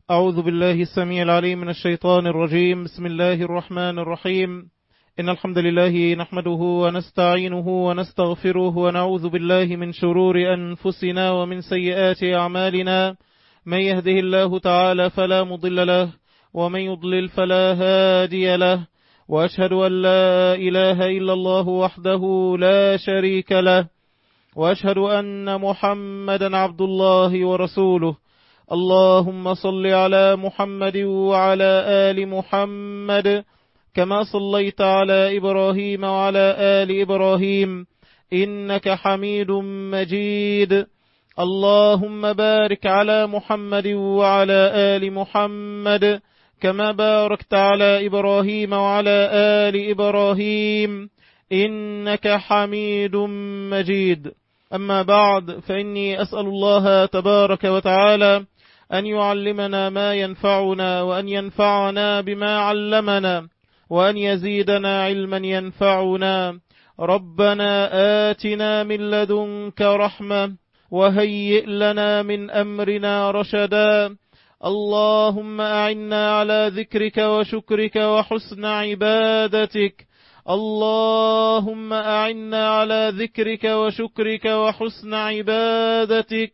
أعوذ بالله السميع العليم من الشيطان الرجيم. بسم الله الرحمن الرحيم. إن الحمد لله نحمده ونستعينه ونستغفره ونعوذ بالله من شرور أنفسنا ومن سيئات أعمالنا. من يهده الله تعالى فلا مضل له ومن يضلل فلا هادي له، وأشهد أن لا إله إلا الله وحده لا شريك له، وأشهد أن محمدا عبد الله ورسوله. اللهم صل على محمد وعلى آل محمد كما صليت على إبراهيم وعلى آل إبراهيم إنك حميد مجيد. اللهم بارك على محمد وعلى آل محمد كما باركت على إبراهيم وعلى آل إبراهيم إنك حميد مجيد. أما بعد، فإني أسأل الله تبارك وتعالى أن يعلمنا ما ينفعنا، وأن ينفعنا بما علمنا، وأن يزيدنا علما ينفعنا. ربنا آتنا من لدنك رحمة وهيئ لنا من أمرنا رشدا. اللهم أعنا على ذكرك وشكرك وحسن عبادتك. اللهم أعنا على ذكرك وشكرك وحسن عبادتك.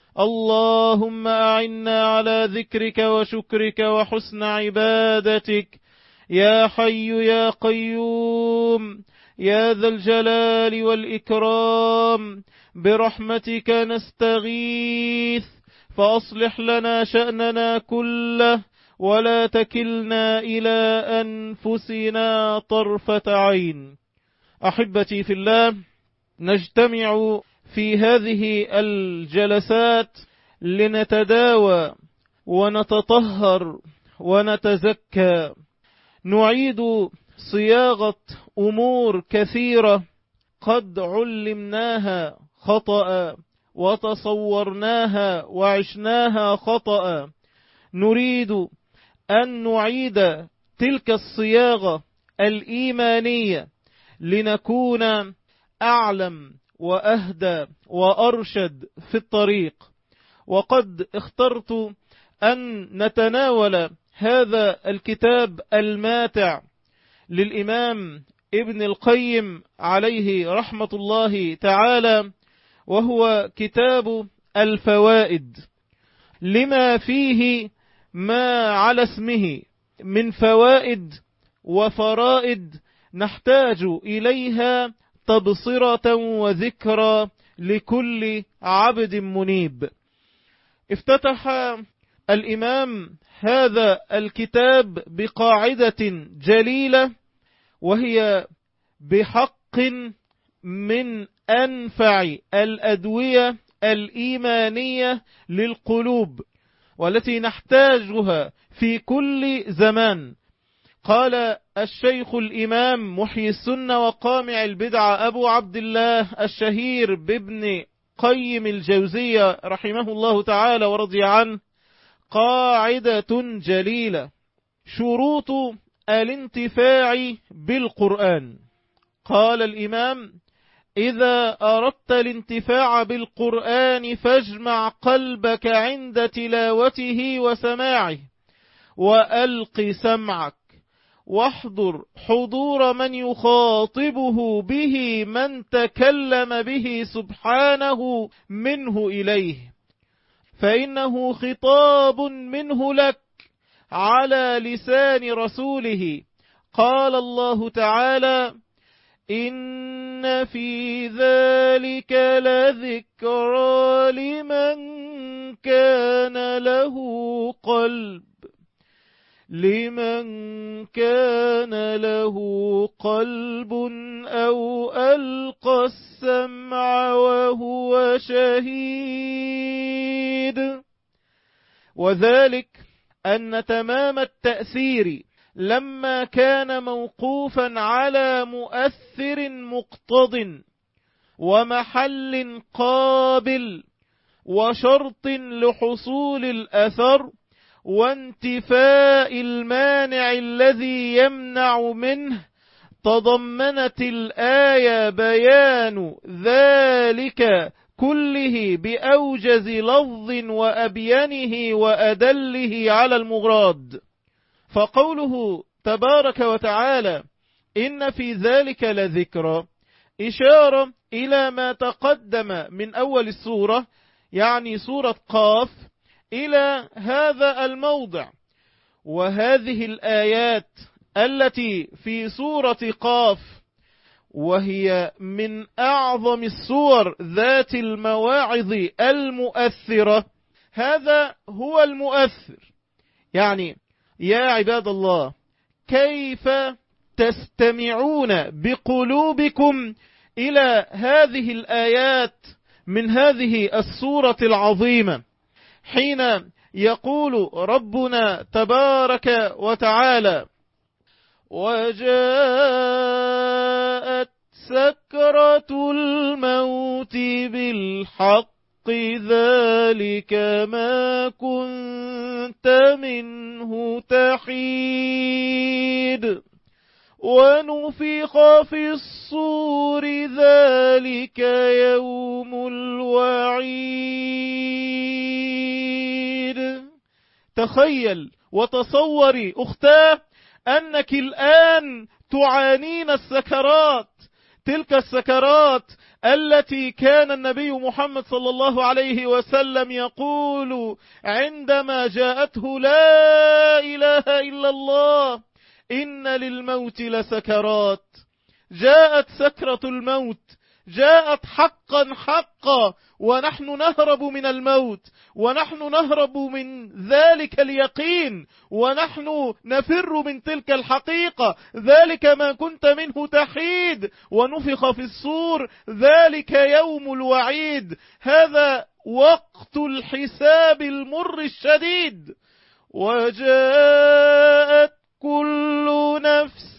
اللهم أعنا على ذكرك وشكرك وحسن عبادتك. يا حي يا قيوم يا ذا الجلال والإكرام، برحمتك نستغيث، فأصلح لنا شأننا كله ولا تكلنا إلى أنفسنا طرفة عين. أحبتي في الله، نجتمع في هذه الجلسات لنتداوى ونتطهر ونتزكى. نعيد صياغة أمور كثيرة قد علمناها خطأ وتصورناها وعشناها خطأ. نريد أن نعيد تلك الصياغة الإيمانية لنكون أعلم وأهدى وأرشد في الطريق. وقد اخترت أن نتناول هذا الكتاب الماتع للإمام ابن القيم عليه رحمة الله تعالى، وهو كتاب الفوائد، لما فيه ما على اسمه من فوائد وفرائد نحتاج إليها تبصرة وذكرى لكل عبد منيب. افتتح الإمام هذا الكتاب بقاعدة جليلة، وهي بحق من أنفع الأدوية الإيمانية للقلوب، والتي نحتاجها في كل زمان. قال الشيخ الإمام محيي السنة وقامع البدعة أبو عبد الله الشهير بابن قيم الجوزية رحمه الله تعالى ورضي عنه: قاعدة جليلة، شروط الانتفاع بالقرآن. قال الإمام: إذا أردت الانتفاع بالقرآن فاجمع قلبك عند تلاوته وسماعه، وألق سمعك، واحضر حضور من يخاطبه به من تكلم به سبحانه منه إليه، فإنه خطاب منه لك على لسان رسوله. قال الله تعالى: إن في ذلك لذكرى لمن كان له قلب، أو ألقى السمع وهو شهيد. وذلك أن تمام التأثير لما كان موقوفا على مؤثر مقتض ومحل قابل وشرط لحصول الأثر وانتفاء المانع الذي يمنع منه، تضمنت الآية بيان ذلك كله بأوجز لفظ وأبينه وأدله على المراد. فقوله تبارك وتعالى إن في ذلك لذكرى إشارة إلى ما تقدم من أول السورة، يعني سورة قاف، إلى هذا الموضع. وهذه الآيات التي في سورة قاف وهي من أعظم السور ذات المواعظ المؤثرة، هذا هو المؤثر. يعني يا عباد الله، كيف تستمعون بقلوبكم إلى هذه الآيات من هذه السورة العظيمة، حين يقول ربنا تبارك وتعالى وجاءت سكرة الموت بالحق ذلك ما كنت منه تحيد ونفخ في الصور ذلك يوم الوعيد. تخيل وتصوري أختاه أنك الآن تعانين السكرات، تلك السكرات التي كان النبي محمد صلى الله عليه وسلم يقول عندما جاءته لا إله إلا الله إن للموت لسكرات. جاءت سكرة الموت، جاءت حقا حقا، ونحن نهرب من الموت، ونحن نهرب من ذلك اليقين، ونحن نفر من تلك الحقيقة. ذلك ما كنت منه تحيد ونفخ في الصور ذلك يوم الوعيد. هذا وقت الحساب المر الشديد. وجاءت كل نفس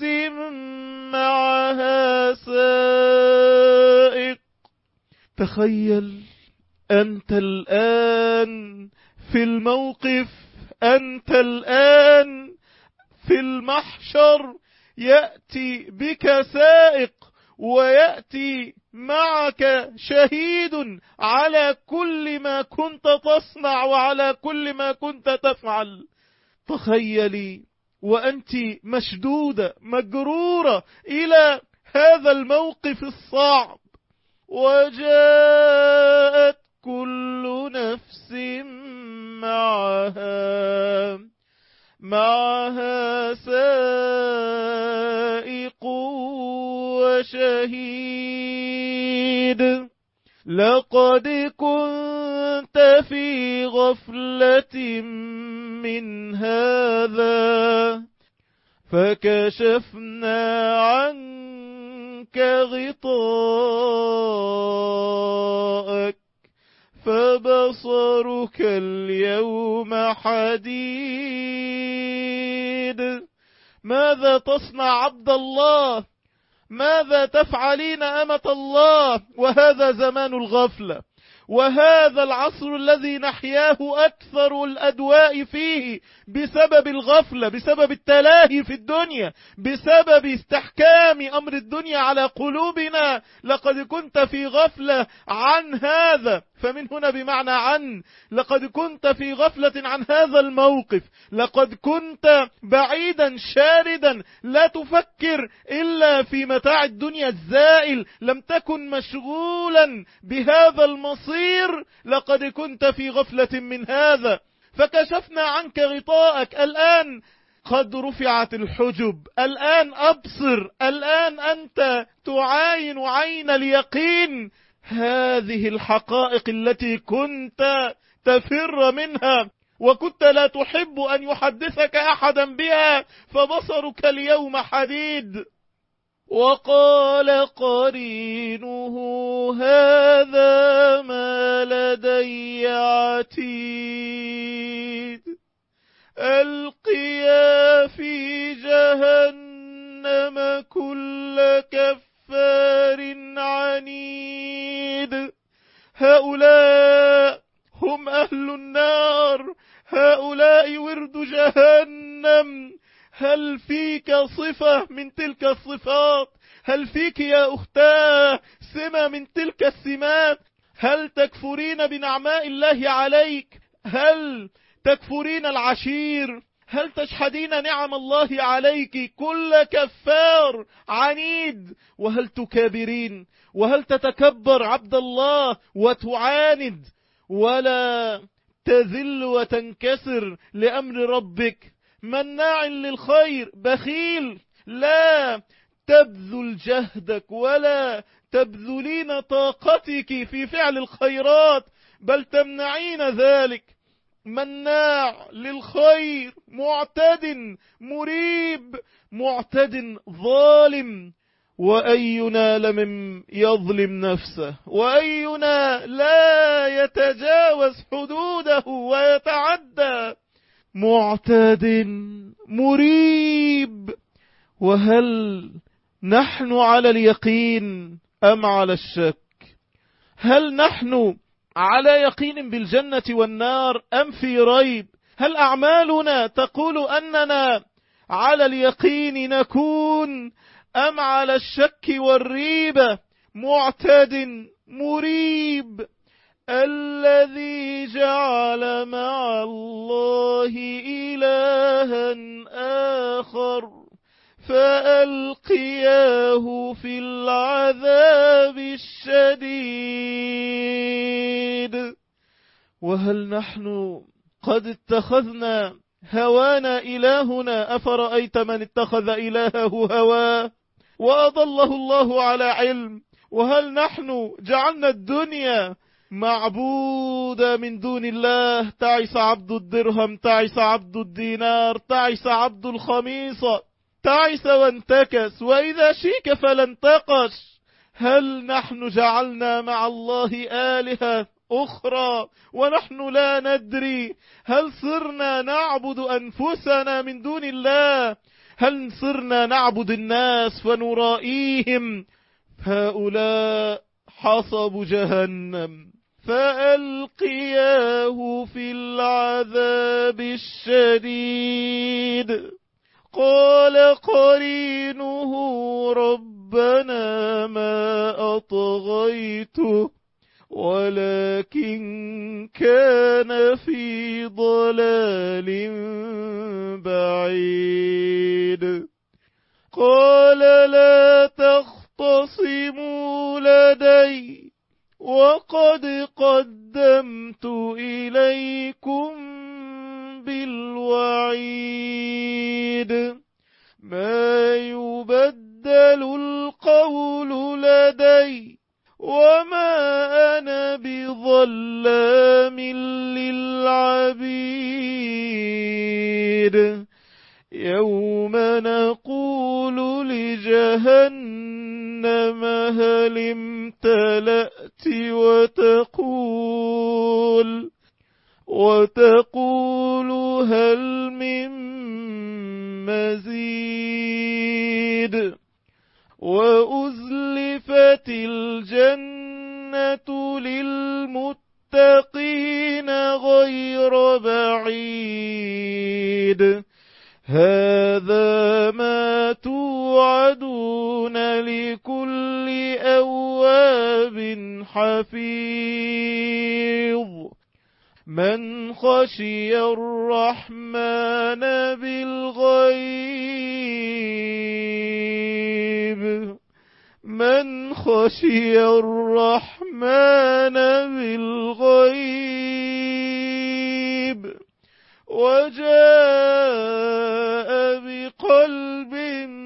معها سائق. تخيل أنت الآن في الموقف، أنت الآن في المحشر، يأتي بك سائق ويأتي معك شهيد على كل ما كنت تصنع وعلى كل ما كنت تفعل. تخيلي وأنت مشدودة مجرورة إلى هذا الموقف الصعب. وجاءت كل نفس معها سائق وشهيد. لقد كنت في غفلة من هذا فكشفنا عنك غطاءك فبصرك اليوم حديد. ماذا تصنع عبد الله؟ ماذا تفعلين أمة الله؟ وهذا زمان الغفلة، وهذا العصر الذي نحياه أكثر الأدواء فيه بسبب الغفلة، بسبب التلاهي في الدنيا، بسبب استحكام أمر الدنيا على قلوبنا. لقد كنت في غفلة عن هذا، فمن هنا بمعنى عن. لقد كنت في غفلة عن هذا الموقف، لقد كنت بعيدا شاردا لا تفكر إلا في متاع الدنيا الزائل، لم تكن مشغولا بهذا المصير. لقد كنت في غفلة من هذا فكشفنا عنك غطاءك. الآن قد رفعت الحجب، الآن أبصر، الآن أنت تعاين عين اليقين هذه الحقائق التي كنت تفر منها وكنت لا تحب أن يحدثك أحدا بها، فبصرك اليوم حديد. وقال قرينه هذا ما لدي عتيد ألقيا في جهنم كل كفار عنيد. هؤلاء هم أهل النار، هؤلاء ورد جهنم. هل فيك صفة من تلك الصفات؟ هل فيك يا أختاه سمة من تلك السمات؟ هل تكفرين بنعماء الله عليك؟ هل تكفرين العشير؟ هل تجحدين نعم الله عليك؟ كل كفار عنيد. وهل تكابرين؟ وهل تتكبر عبد الله وتعاند ولا تذل وتنكسر لأمر ربك؟ مناع للخير، بخيل، لا تبذل جهدك ولا تبذلين طاقتك في فعل الخيرات، بل تمنعين ذلك. مناع للخير، معتد مريب، معتد ظالم. وأينا لمن يظلم نفسه، وأينا لا يتجاوز حدوده ويتعدى. معتد مريب. وهل نحن على اليقين أم على الشك؟ هل نحن على يقين بالجنة والنار أم في ريب؟ هل أعمالنا تقول أننا على اليقين نكون أم على الشك والريبة؟ معتد مريب. الذي جعل مع الله إلها آخر فألقياه في العذاب الشديد. وهل نحن قد اتخذنا هوانا إلهنا؟ أفرأيت من اتخذ إلهه هواه وأضله الله على علم. وهل نحن جعلنا الدنيا معبودة من دون الله؟ تعس عبد الدرهم، تعس عبد الدينار، تعس عبد الخميصة، تعس وانتكس، وإذا شيك فلا انتقش. هل نحن جعلنا مع الله آلهة أخرى ونحن لا ندري؟ هل صرنا نعبد أنفسنا من دون الله؟ هل صرنا نعبد الناس فنرائيهم؟ هؤلاء حصب جهنم فألقياه في العذاب الشديد. قال قرينه ربنا ما أطغيته ولكن كان في ضلال بعيد. قال لا تختصموا لدي وقد قدمت إليكم بالوعيد. ما يبدل القول لدي وما أنا بظلام للعبيد. يوم نقول لجهنم هل امتلأت وتقول هل من مزيد. وأزلفت الجنة للمتقين غير بعيد. هذا ما توعدون لكل أواب حفيظ. من خشي الرحمن بالغيب. من خشي الرحمن بالغيب وجاء بقلب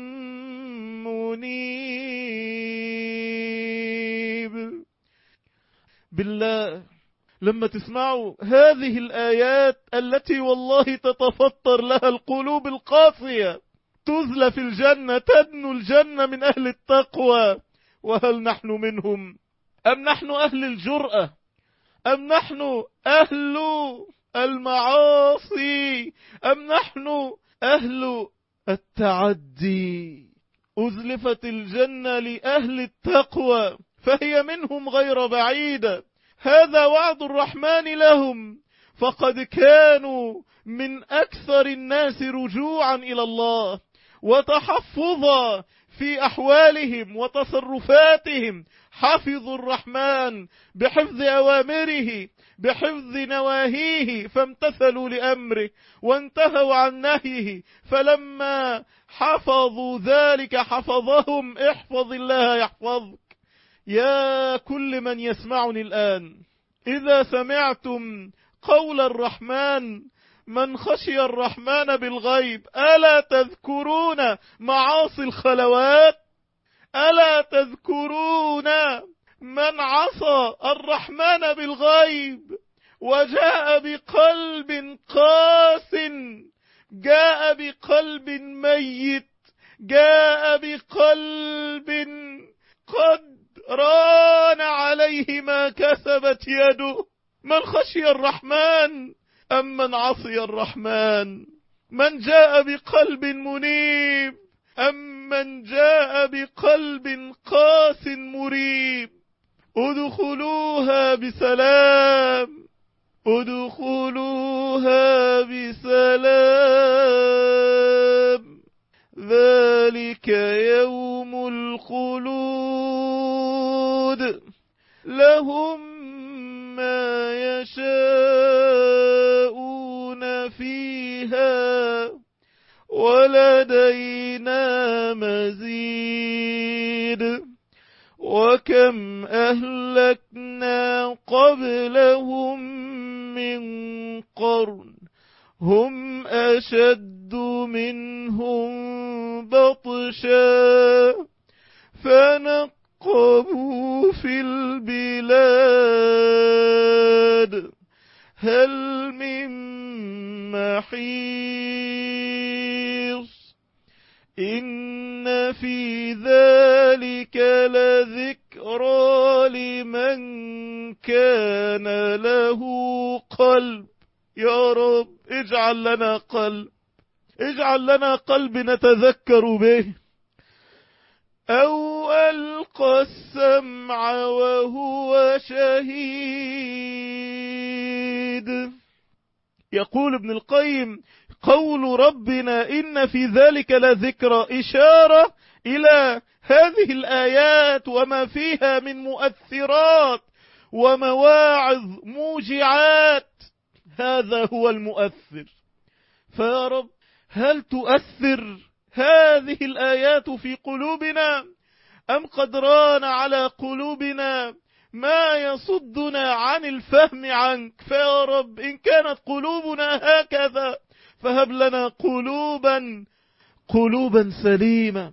منيب. بالله لما تسمعوا هذه الآيات التي والله تتفطر لها القلوب القاسية، تزلف الجنة، تدنو الجنة من أهل التقوى. وهل نحن منهم أم نحن أهل الجرأة أم نحن أهل المعاصي أم نحن أهل التعدي؟ أزلفت الجنة لأهل التقوى فهي منهم غير بعيدة. هذا وعد الرحمن لهم، فقد كانوا من أكثر الناس رجوعا إلى الله وتحفظا في أحوالهم وتصرفاتهم، حفظوا الرحمن بحفظ أوامره بحفظ نواهيه، فامتثلوا لأمره وانتهوا عن نهيه، فلما حفظوا ذلك حفظهم. احفظ الله يحفظك. يا كل من يسمعني الآن، إذا سمعتم قول الرحمن: من خشي الرحمن بالغيب، ألا تذكرون معاصي الخلوات؟ ألا تذكرون من عصى الرحمن بالغيب وجاء بقلب قاس، جاء بقلب ميت، جاء بقلب قد ران عليه ما كسبت يده؟ من خشي الرحمن أم من عصي الرحمن؟ من جاء بقلب منيب أم من جاء بقلب قاس مريب؟ ادخلوها بسلام، ادخلوها بسلام، ذلك يوم الخلود، لهم ما يشاءون فيها ولدينا مزيد. وكم أهلكنا قبلهم من قرن هم أشد منهم بطشا فنقبوا في البلاد هل من محيص. إن في ذلك لذكرى لمن كان له قلب. يا رب اجعل لنا قلب، اجعل لنا قلب نتذكر به. أو ألقى السمع وهو شهيد. يقول ابن القيم: قول ربنا إن في ذلك لذكرى إشارة إلى هذه الآيات وما فيها من مؤثرات ومواعظ موجعات. هذا هو المؤثر. فيا رب، هل تؤثر هذه الآيات في قلوبنا أم قد ران على قلوبنا ما يصدنا عن الفهم عنك؟ فيا رب، إن كانت قلوبنا هكذا فهب لنا قلوبا سليمة،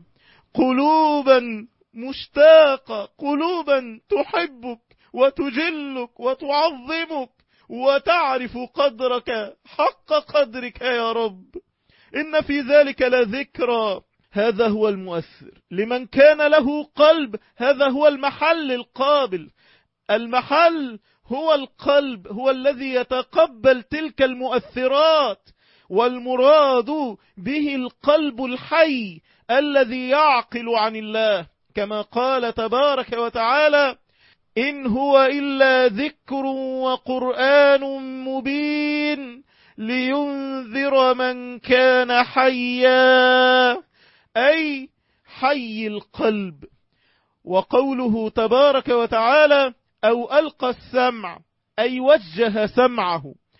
قلوبا مشتاقة، قلوبا تحبك وتجلك وتعظمك وتعرف قدرك حق قدرك يا رب. إن في ذلك لذكرى. هذا هو المؤثر لمن كان له قلب. هذا هو المحل القابل. المحل هو القلب، هو الذي يتقبل تلك المؤثرات، والمراد به القلب الحي الذي يعقل عن الله، كما قال تبارك وتعالى: إن هو إلا ذكر وقرآن مبين لينذر من كان حيا، أي حي القلب. وقوله تبارك وتعالى: أو ألقى السمع، أي وجه سمعه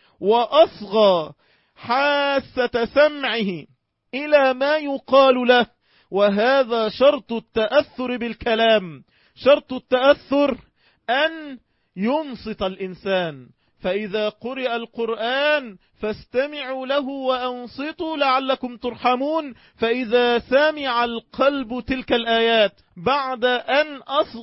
وأصغى حاسة سمعه إلى ما يقال له. وهذا شرط التأثر بالكلام. شرط التأثر أن ينصت الإنسان. فإذا قرئ القرآن فاستمعوا له وأنصتوا لعلكم ترحمون. فإذا سمع القلب تلك الآيات بعد أن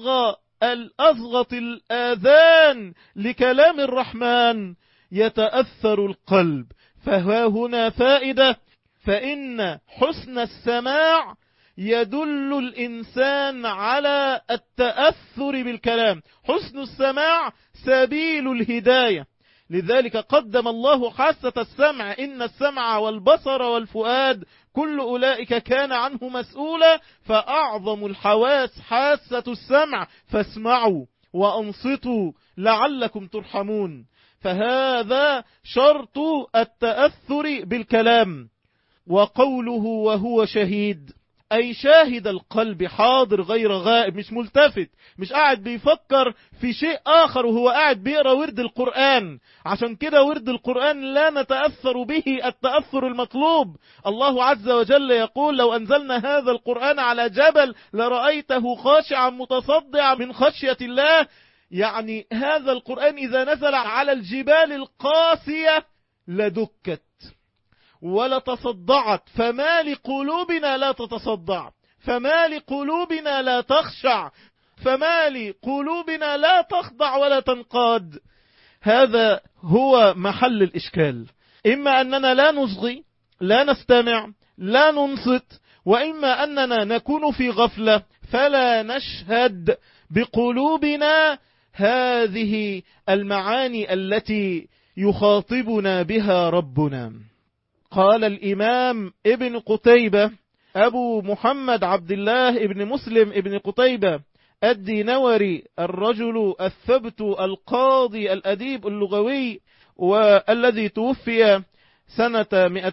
أصغت الآذان لكلام الرحمن يتأثر القلب. فها هنا فائدة، فإن حسن السماع يدل الإنسان على التأثر بالكلام. حسن السماع سبيل الهداية. لذلك قدم الله حاسة السمع: إن السمع والبصر والفؤاد كل أولئك كان عنه مسؤولا. فأعظم الحواس حاسة السمع، فاسمعوا وأنصتوا لعلكم ترحمون. فهذا شرط التأثر بالكلام. وقوله وهو شهيد أي شاهد القلب حاضر غير غائب، مش ملتفت، مش قاعد بيفكر في شيء آخر وهو قاعد بيقرأ ورد القرآن. عشان كده ورد القرآن لا نتأثر به التأثر المطلوب. الله عز وجل يقول لو أنزلنا هذا القرآن على جبل لرأيته خاشعا متصدعا من خشية الله. يعني هذا القرآن إذا نزل على الجبال القاسية لدكت ولتصدعت، فما لقلوبنا لا تتصدع، فما لقلوبنا لا تخشع، فما لقلوبنا لا تخضع ولا تنقاد. هذا هو محل الإشكال. إما أننا لا نصغي، لا نستمع، لا ننصت، وإما أننا نكون في غفلة فلا نشهد بقلوبنا هذه المعاني التي يخاطبنا بها ربنا. قال الإمام ابن قتيبة أبو محمد عبد الله ابن مسلم ابن قتيبة الدينوري، الرجل الثبت القاضي الأديب اللغوي، والذي توفي سنة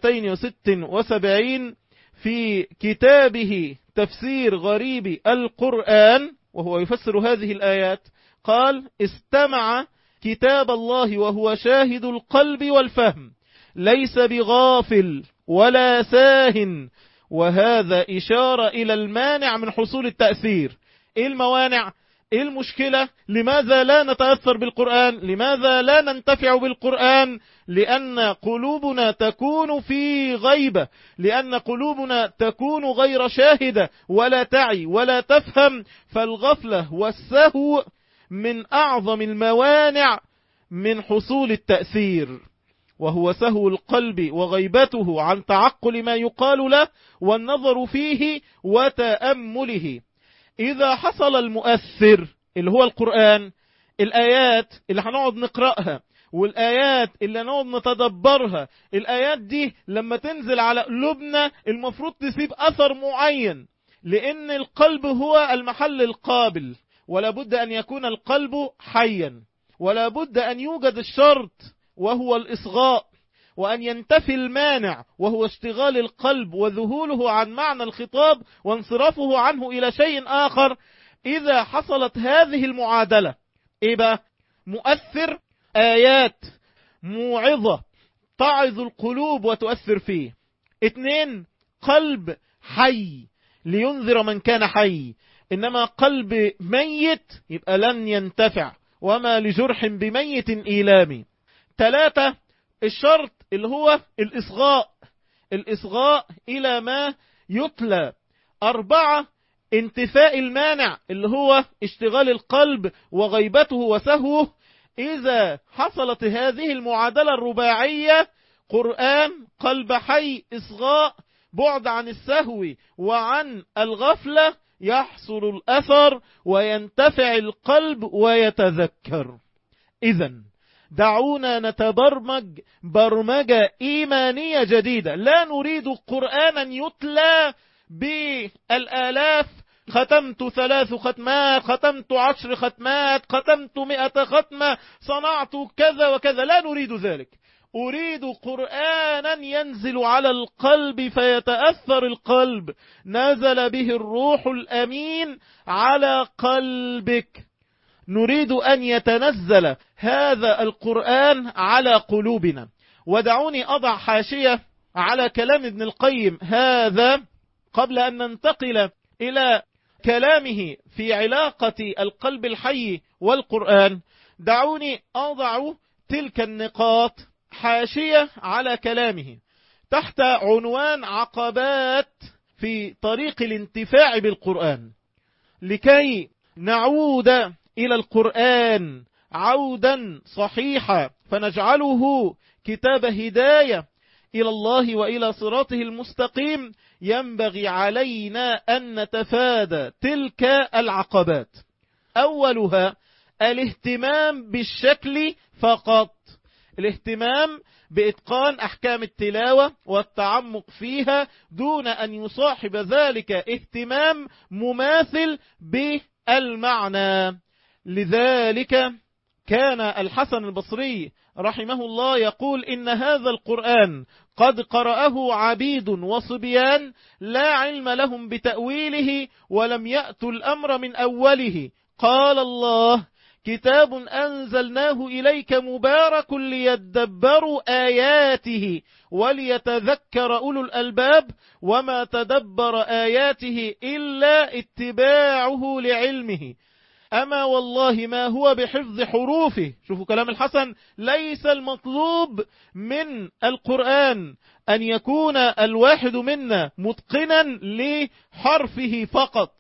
276 في كتابه تفسير غريب القرآن وهو يفسر هذه الآيات، قال: استمع كتاب الله وهو شاهد القلب والفهم، ليس بغافل ولا ساه. وهذا إشارة إلى المانع من حصول التأثير. إيه الموانع؟ إيه المشكلة؟ لماذا لا نتأثر بالقرآن؟ لماذا لا ننتفع بالقرآن؟ لأن قلوبنا تكون في غيبة، لأن قلوبنا تكون غير شاهدة ولا تعي ولا تفهم. فالغفلة والسهو من أعظم الموانع من حصول التأثير، وهو سهو القلب وغيبته عن تعقل ما يقال له والنظر فيه وتأمله. إذا حصل المؤثر اللي هو القرآن، الآيات اللي هنقعد نقرأها والآيات اللي نقعد نتدبرها، الآيات دي لما تنزل على قلوبنا المفروض تسيب أثر معين، لأن القلب هو المحل القابل، ولا بد أن يكون القلب حيا، ولا بد أن يوجد الشرط وهو الإصغاء، وأن ينتفي المانع وهو اشتغال القلب وذهوله عن معنى الخطاب وانصرافه عنه إلى شيء آخر. إذا حصلت هذه المعادلة، إيه بقى؟ مؤثر، آيات موعظة تعظ القلوب وتؤثر فيه. 2، قلب حي لينذر من كان حي. إنما قلب ميت يبقى لن ينتفع، وما لجرح بميت إيلامي. 3، الشرط اللي هو الإصغاء إلى ما يتلى. 4، انتفاء المانع اللي هو اشتغال القلب وغيبته وسهوه. إذا حصلت هذه المعادلة الرباعية، قرآن، قلب حي، إصغاء، بعد عن السهو وعن الغفلة، يحصل الأثر وينتفع القلب ويتذكر. إذن دعونا نتبرمج برمجة إيمانية جديدة. لا نريد قرآنا يتلى بالآلاف، ختمت 3 ختمات، ختمت 10 ختمات، ختمت 100 ختمة، صنعت كذا وكذا. لا نريد ذلك. أريد قرآنا ينزل على القلب فيتأثر القلب. نزل به الروح الأمين على قلبك. نريد أن يتنزل هذا القرآن على قلوبنا. ودعوني أضع حاشية على كلام ابن القيم هذا قبل أن ننتقل إلى كلامه في علاقة القلب الحي والقرآن. دعوني أضع تلك النقاط حاشية على كلامه تحت عنوان عقبات في طريق الانتفاع بالقرآن، لكي نعود إلى القرآن عودا صحيحا فنجعله كتاب هداية إلى الله وإلى صراطه المستقيم. ينبغي علينا أن نتفادى تلك العقبات. أولها الاهتمام بالشكل فقط، الاهتمام بإتقان أحكام التلاوة والتعمق فيها دون أن يصاحب ذلك اهتمام مماثل بالمعنى. لذلك كان الحسن البصري رحمه الله يقول إن هذا القرآن قد قرأه عبيد وصبيان لا علم لهم بتأويله ولم يأتوا الأمر من أوله. قال الله: كتاب أنزلناه إليك مبارك ليدبروا آياته وليتذكر أولو الألباب وما تدبر آياته إلا اتباعه لعلمه. أما والله ما هو بحفظ حروفه. شوفوا كلام الحسن، ليس المطلوب من القرآن أن يكون الواحد منا متقنا لحرفه فقط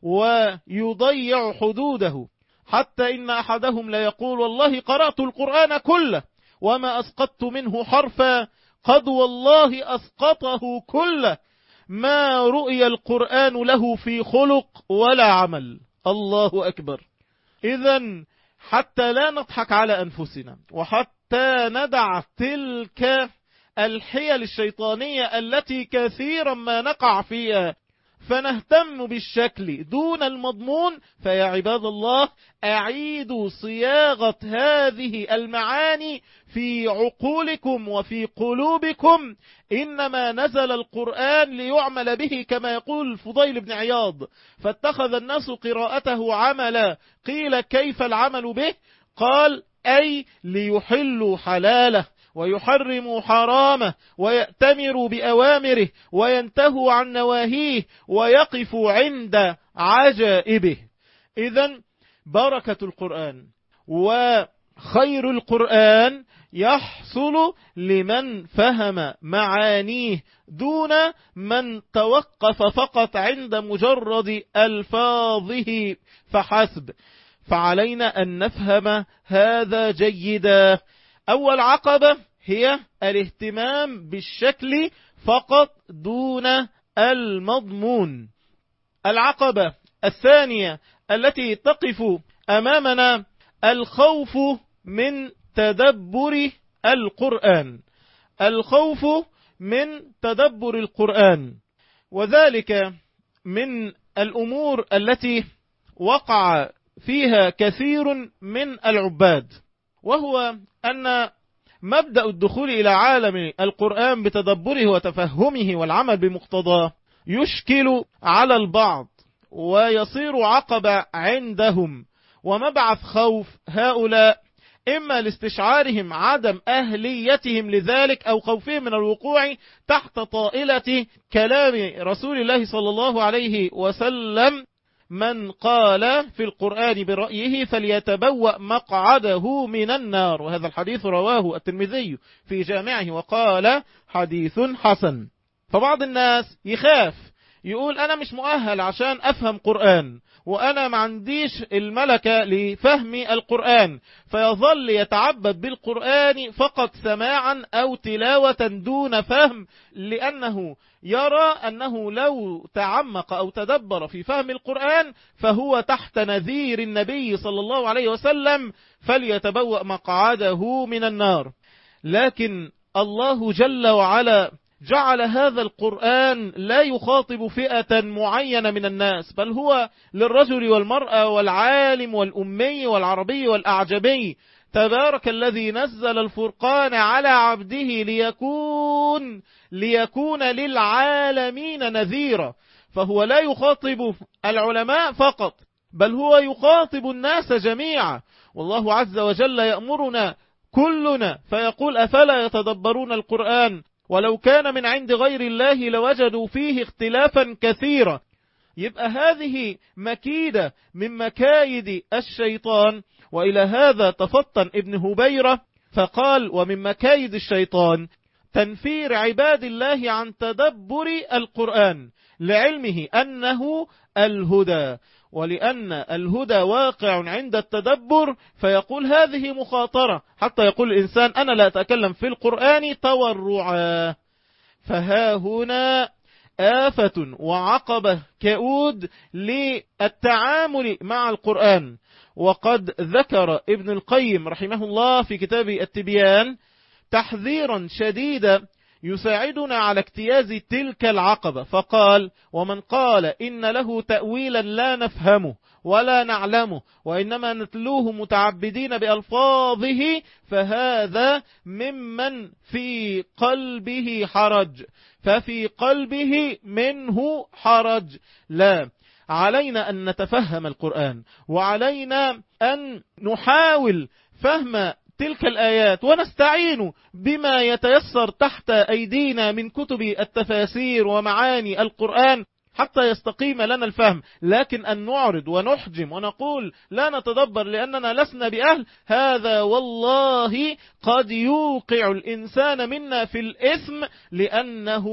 ويضيع حدوده، حتى إن أحدهم لا يقول: والله قرأت القرآن كله وما أسقطت منه حرفا، قد والله أسقطه كله، ما رؤي القرآن له في خلق ولا عمل. الله أكبر. إذن حتى لا نضحك على أنفسنا، وحتى ندع تلك الحيل الشيطانية التي كثيرا ما نقع فيها، فنهتم بالشكل دون المضمون. فيا عباد الله، أعيدوا صياغة هذه المعاني في عقولكم وفي قلوبكم. إنما نزل القرآن ليعمل به، كما يقول الفضيل بن عياض: فاتخذ الناس قراءته عملا. قيل: كيف العمل به؟ قال: أي ليحلوا حلاله ويحرموا حرامه ويأتمروا بأوامره وينتهوا عن نواهيه ويقفوا عند عجائبه. إذن بركة القرآن وخير القرآن يحصل لمن فهم معانيه دون من توقف فقط عند مجرد ألفاظه فحسب. فعلينا أن نفهم هذا جيدا. أول عقبة هي الاهتمام بالشكل فقط دون المضمون. العقبة الثانية التي تقف أمامنا الخوف من تدبر القرآن. الخوف من تدبر القرآن، وذلك من الأمور التي وقع فيها كثير من العباد، وهو أن مبدأ الدخول إلى عالم القرآن بتدبره وتفهمه والعمل بمقتضاه يشكل على البعض ويصير عقبة عندهم، ومبعث خوف هؤلاء إما لاستشعارهم عدم أهليتهم لذلك، أو خوفهم من الوقوع تحت طائلة كلام رسول الله صلى الله عليه وسلم: من قال في القرآن برأيه فليتبوأ مقعده من النار. وهذا الحديث رواه الترمذي في جامعه وقال: حديث حسن. فبعض الناس يخاف، يقول: أنا مش مؤهل عشان أفهم قرآن، وأنا ما عنديش الملكة لفهم القرآن، فيظل يتعبد بالقرآن فقط سماعا أو تلاوة دون فهم، لأنه يرى أنه لو تعمق أو تدبر في فهم القرآن فهو تحت نذير النبي صلى الله عليه وسلم: فليتبوأ مقعده من النار. لكن الله جل وعلا جعل هذا القرآن لا يخاطب فئة معينة من الناس، بل هو للرجل والمرأة والعالم والأمي والعربي والأعجمي. تبارك الذي نزل الفرقان على عبده ليكون للعالمين نذيرا. فهو لا يخاطب العلماء فقط، بل هو يخاطب الناس جميعا. والله عز وجل يأمرنا كلنا فيقول: أفلا يتدبرون القرآن ولو كان من عند غير الله لوجدوا فيه اختلافا كثيرا. يبقى هذه مكيدة من مكايد الشيطان. وإلى هذا تفطن ابن هبيرة فقال: ومن مكايد الشيطان تنفير عباد الله عن تدبر القرآن، لعلمه أنه الهدى، ولأن الهدى واقع عند التدبر، فيقول هذه مخاطرة، حتى يقول الإنسان: أنا لا أتكلم في القرآن تورعا. فها هنا آفة وعقبة كؤود للتعامل مع القرآن. وقد ذكر ابن القيم رحمه الله في كتاب التبيان تحذيرا شديدا يساعدنا على اجتياز تلك العقبة، فقال: ومن قال إن له تأويلا لا نفهمه ولا نعلمه وإنما نتلوه متعبدين بألفاظه فهذا ممن في قلبه حرج، ففي قلبه منه حرج. لا، علينا أن نتفهم القرآن، وعلينا أن نحاول فهم تلك الآيات ونستعين بما يتيسر تحت أيدينا من كتب التفاسير ومعاني القرآن حتى يستقيم لنا الفهم. لكن أن نعرض ونحجم ونقول لا نتدبر لأننا لسنا بأهل، هذا والله قد يوقع الإنسان منا في الإثم، لأنه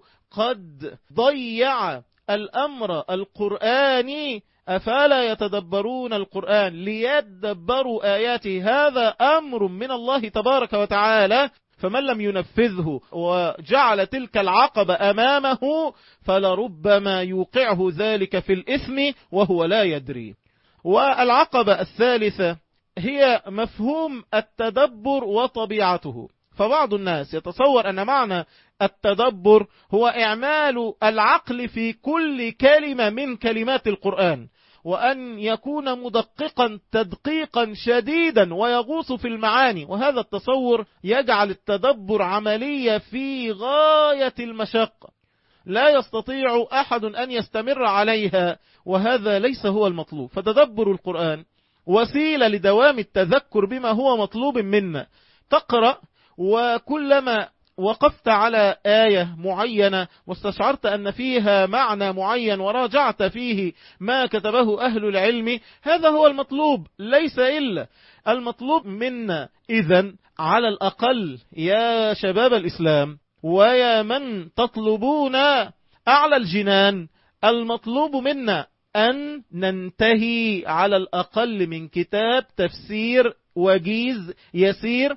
قد ضيع الأمر القرآني. أفلا يتدبرون القرآن ليدبروا آياته، هذا أمر من الله تبارك وتعالى. فمن لم ينفذه وجعل تلك العقبة أمامه فلربما يوقعه ذلك في الإثم وهو لا يدري. والعقبة الثالثة هي مفهوم التدبر وطبيعته. فبعض الناس يتصور أن معنى التدبر هو إعمال العقل في كل كلمة من كلمات القرآن، وأن يكون مدققا تدقيقا شديدا ويغوص في المعاني. وهذا التصور يجعل التدبر عملية في غاية المشقة، لا يستطيع أحد أن يستمر عليها، وهذا ليس هو المطلوب. فتدبر القرآن وسيلة لدوام التذكر بما هو مطلوب منا. تقرأ وكلما وقفت على آية معينة واستشعرت أن فيها معنى معين وراجعت فيه ما كتبه أهل العلم، هذا هو المطلوب ليس إلا. المطلوب منا إذن على الأقل يا شباب الإسلام ويا من تطلبون أعلى الجنان، المطلوب منا أن ننتهي على الأقل من كتاب تفسير وجيز يسير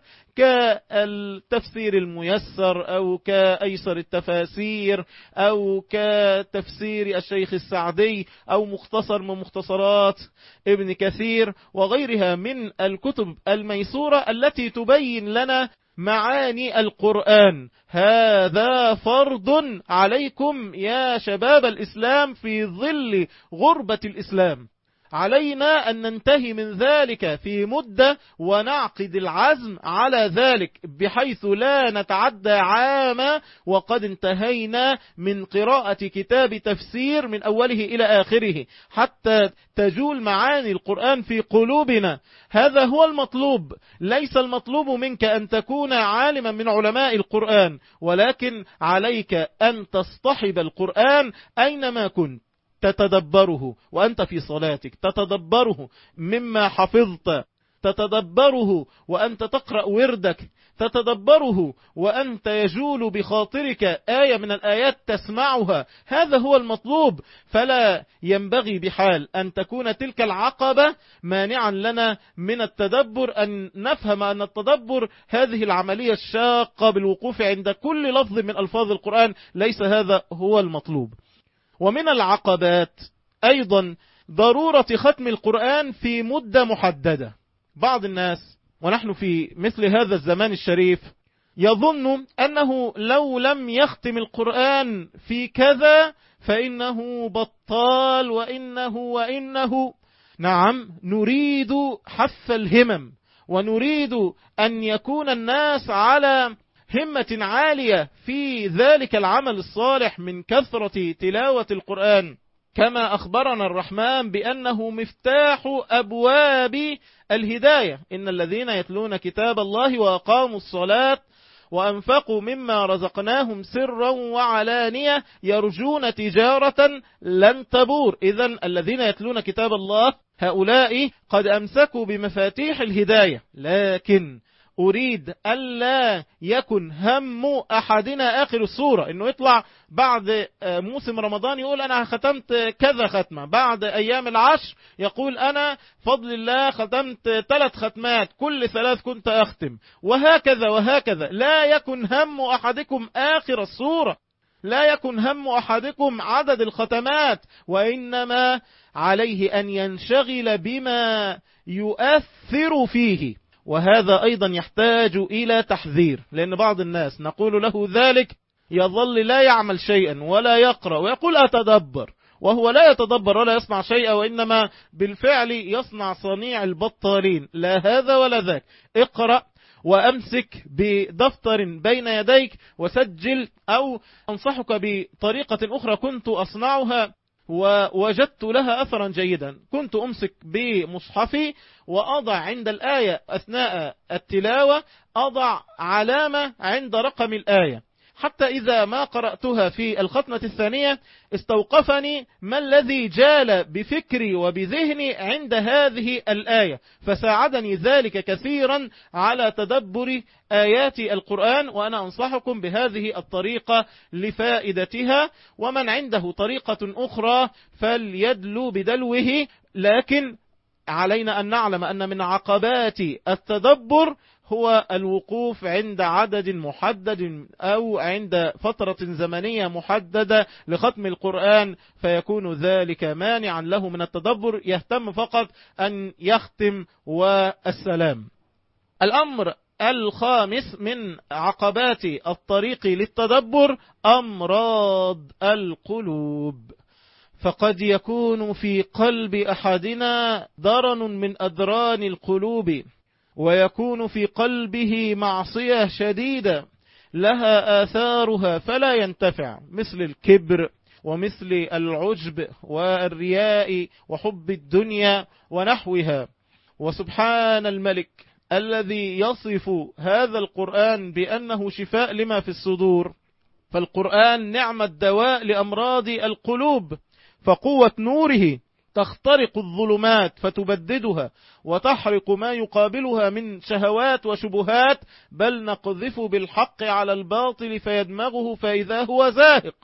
كالتفسير الميسر أو كأيسر التفاسير أو كتفسير الشيخ السعدي أو مختصر من مختصرات ابن كثير وغيرها من الكتب الميسورة التي تبين لنا معاني القرآن. هذا فرض عليكم يا شباب الإسلام في ظل غربة الإسلام. علينا أن ننتهي من ذلك في مدة ونعقد العزم على ذلك بحيث لا نتعدى عاما وقد انتهينا من قراءة كتاب تفسير من أوله إلى آخره حتى تجول معاني القرآن في قلوبنا. هذا هو المطلوب. ليس المطلوب منك أن تكون عالما من علماء القرآن، ولكن عليك أن تصطحب القرآن أينما كنت، تتدبره وأنت في صلاتك، تتدبره مما حفظت، تتدبره وأنت تقرأ وردك، تتدبره وأنت يجول بخاطرك آية من الآيات تسمعها. هذا هو المطلوب. فلا ينبغي بحال أن تكون تلك العقبة مانعا لنا من التدبر، أن نفهم أن التدبر هذه العملية الشاقة بالوقوف عند كل لفظ من ألفاظ القرآن، ليس هذا هو المطلوب. ومن العقبات أيضا ضرورة ختم القرآن في مدة محددة. بعض الناس ونحن في مثل هذا الزمان الشريف يظن أنه لو لم يختم القرآن في كذا فإنه بطال وإنه. نعم، نريد حث الهمم ونريد أن يكون الناس على همة عالية في ذلك العمل الصالح من كثرة تلاوة القرآن، كما أخبرنا الرحمن بأنه مفتاح أبواب الهداية. إن الذين يتلون كتاب الله وأقاموا الصلاة وأنفقوا مما رزقناهم سرا وعلانية يرجون تجارة لن تبور. إذن الذين يتلون كتاب الله هؤلاء قد أمسكوا بمفاتيح الهداية. لكن أريد ألا يكن هم أحدنا آخر السورة، إنه يطلع بعد موسم رمضان يقول أنا ختمت كذا ختمة، بعد أيام العشر يقول أنا فضل الله ختمت 3 ختمات، كل 3 كنت أختم، وهكذا وهكذا. لا يكن هم أحدكم آخر السورة، لا يكن هم أحدكم عدد الختمات، وإنما عليه أن ينشغل بما يؤثر فيه. وهذا أيضا يحتاج إلى تحذير، لأن بعض الناس نقول له ذلك يظل لا يعمل شيئا ولا يقرأ ويقول أتدبر، وهو لا يتدبر ولا يصنع شيئا، وإنما بالفعل يصنع صنيع البطالين، لا هذا ولا ذاك. اقرأ وأمسك بدفتر بين يديك وسجل، أو أنصحك بطريقة أخرى كنت أصنعها ووجدت لها أثرا جيدا. كنت أمسك بمصحفي وأضع عند الآية أثناء التلاوة أضع علامة عند رقم الآية، حتى إذا ما قرأتها في الختمة الثانية استوقفني ما الذي جال بفكري وبذهني عند هذه الآية، فساعدني ذلك كثيرا على تدبر آيات القرآن. وأنا أنصحكم بهذه الطريقة لفائدتها، ومن عنده طريقة أخرى فليدلو بدلوه، لكن علينا أن نعلم أن من عقبات التدبر هو الوقوف عند عدد محدد أو عند فترة زمنية محددة لختم القرآن، فيكون ذلك مانعا له من التدبر، يهتم فقط أن يختم والسلام. الأمر الخامس من عقبات الطريق للتدبر أمراض القلوب. فقد يكون في قلب أحدنا درن من أدران القلوب، ويكون في قلبه معصية شديدة لها آثارها فلا ينتفع، مثل الكبر ومثل العجب والرياء وحب الدنيا ونحوها. وسبحان الملك الذي يصف هذا القرآن بأنه شفاء لما في الصدور، فالقرآن نعم الدواء لأمراض القلوب، فقوة نوره تخترق الظلمات فتبددها وتحرق ما يقابلها من شهوات وشبهات، بل نقذف بالحق على الباطل فيدمغه فإذا هو زاهق.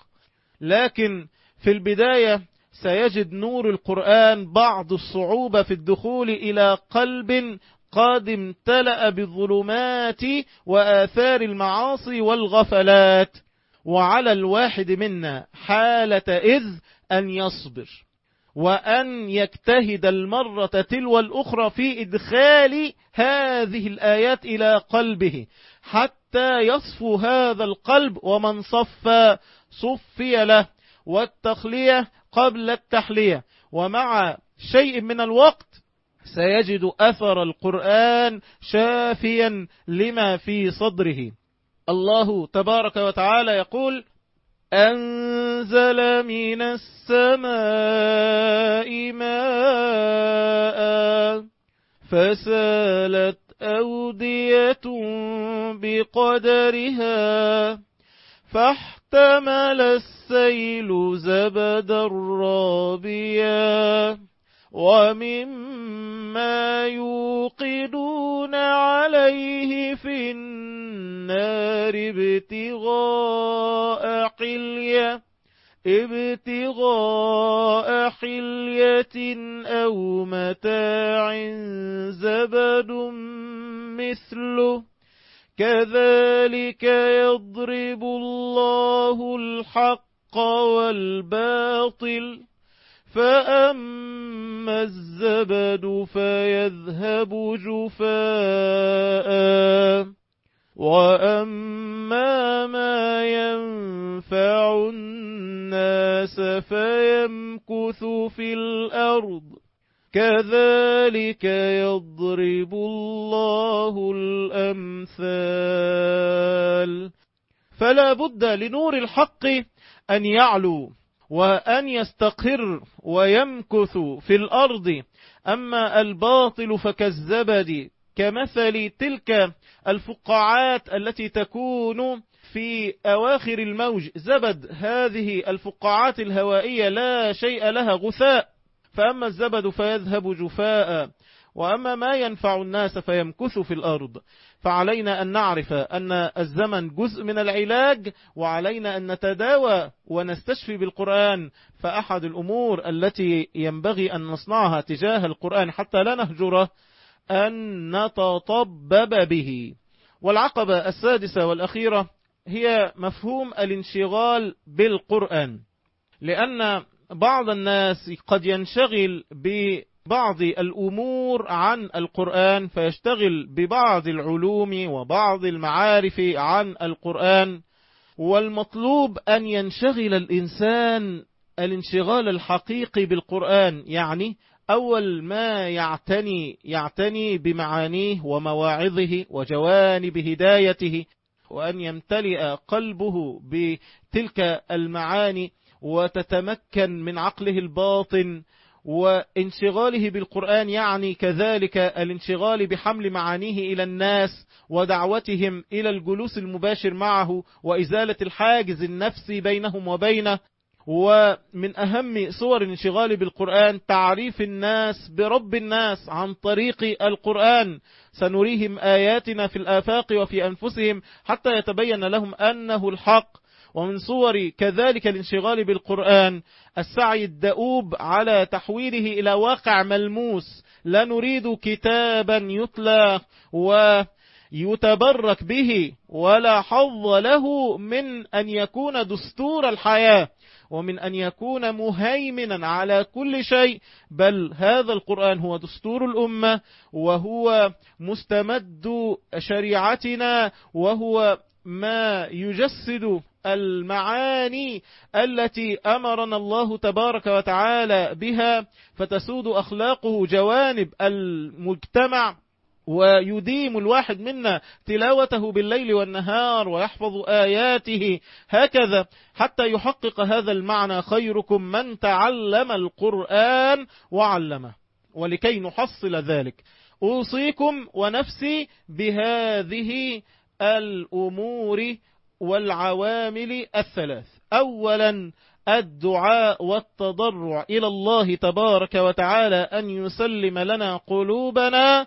لكن في البداية سيجد نور القرآن بعض الصعوبة في الدخول إلى قلب قد امتلأ بالظلمات وآثار المعاصي والغفلات، وعلى الواحد منا حالة إذ أن يصبر وأن يجتهد المرة تلو الأخرى في إدخال هذه الآيات إلى قلبه حتى يصفو هذا القلب، ومن صفي له، والتخلية قبل التحلية. ومع شيء من الوقت سيجد أثر القرآن شافيا لما في صدره. الله تبارك وتعالى يقول: أنزل من السماء ماء فسالت أودية بقدرها فاحتمل السيل زبدا رابيا ومما يوقدون عليه في النار ابتغاء حلية أو متاع زبد مثله كذلك يضرب الله الحق والباطل فأما الزبد فيذهب جفاء وأما ما ينفع الناس فيمكث في الأرض كذلك يضرب الله الأمثال. فلا بد لنور الحق أن يعلو وأن يستقر ويمكث في الأرض، أما الباطل فكالزبد، كمثل تلك الفقاعات التي تكون في أواخر الموج، زبد هذه الفقاعات الهوائية لا شيء لها، غثاء. فأما الزبد فيذهب جفاء وأما ما ينفع الناس فيمكث في الأرض. فعلينا أن نعرف أن الزمن جزء من العلاج، وعلينا أن نتداوى ونستشفي بالقرآن. فأحد الأمور التي ينبغي أن نصنعها تجاه القرآن حتى لا نهجره أن نتطبب به. والعقبة السادسة والأخيرة هي مفهوم الانشغال بالقرآن، لأن بعض الناس قد ينشغل ببعض الأمور عن القرآن، فيشتغل ببعض العلوم وبعض المعارف عن القرآن. والمطلوب أن ينشغل الإنسان الانشغال الحقيقي بالقرآن، يعني أول ما يعتني بمعانيه ومواعظه وجوانب هدايته، وأن يمتلئ قلبه بتلك المعاني وتتمكن من عقله الباطن. وانشغاله بالقرآن يعني كذلك الانشغال بحمل معانيه إلى الناس ودعوتهم إلى الجلوس المباشر معه وإزالة الحاجز النفسي بينهم وبينه. ومن أهم صور الانشغال بالقرآن تعريف الناس برب الناس عن طريق القرآن. سنريهم آياتنا في الآفاق وفي أنفسهم حتى يتبين لهم أنه الحق. ومن صور كذلك الانشغال بالقرآن السعي الدؤوب على تحويله إلى واقع ملموس. لا نريد كتابا يتلى ويتبرك به، ولا حظ له من أن يكون دستور الحياة ومن أن يكون مهيمنا على كل شيء، بل هذا القرآن هو دستور الأمة، وهو مستمد شريعتنا، وهو ما يجسد المعاني التي أمرنا الله تبارك وتعالى بها، فتسود أخلاقه جوانب المجتمع، ويديم الواحد منا تلاوته بالليل والنهار ويحفظ آياته هكذا حتى يحقق هذا المعنى: خيركم من تعلم القرآن وعلمه. ولكي نحصل ذلك أوصيكم ونفسي بهذه الأمور والعوامل الثلاث. أولا الدعاء والتضرع إلى الله تبارك وتعالى أن يسلم لنا قلوبنا